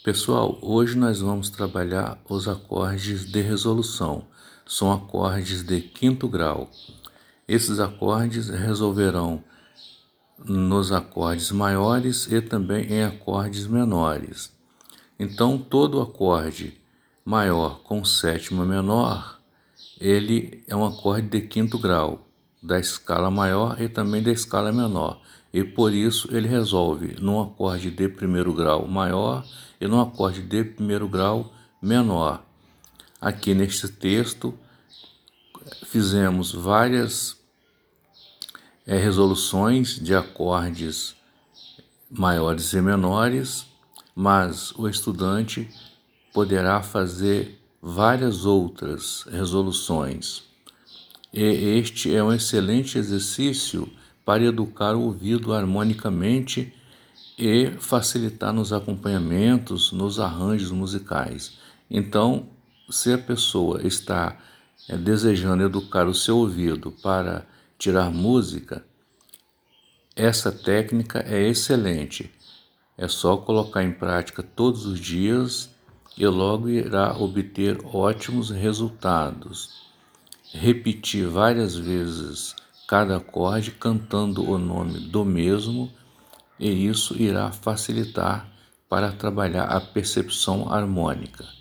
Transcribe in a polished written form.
Pessoal, hoje nós vamos trabalhar os acordes de resolução. São acordes de quinto grau. Esses acordes resolverão nos acordes maiores e também em acordes menores. Então, todo acorde maior com sétima menor, ele é um acorde de quinto grau, da escala maior e também da escala menor. E por isso ele resolve num acorde de primeiro grau maior e num acorde de primeiro grau menor. Aqui neste texto fizemos várias resoluções de acordes maiores e menores, mas o estudante poderá fazer várias outras resoluções. E este é um excelente exercício para educar o ouvido harmonicamente e facilitar nos acompanhamentos, nos arranjos musicais. Então, se a pessoa está desejando educar o seu ouvido para tirar música, essa técnica é excelente. É só colocar em prática todos os dias e logo irá obter ótimos resultados. Repetir várias vezes cada acorde cantando o nome do mesmo, e isso irá facilitar para trabalhar a percepção harmônica.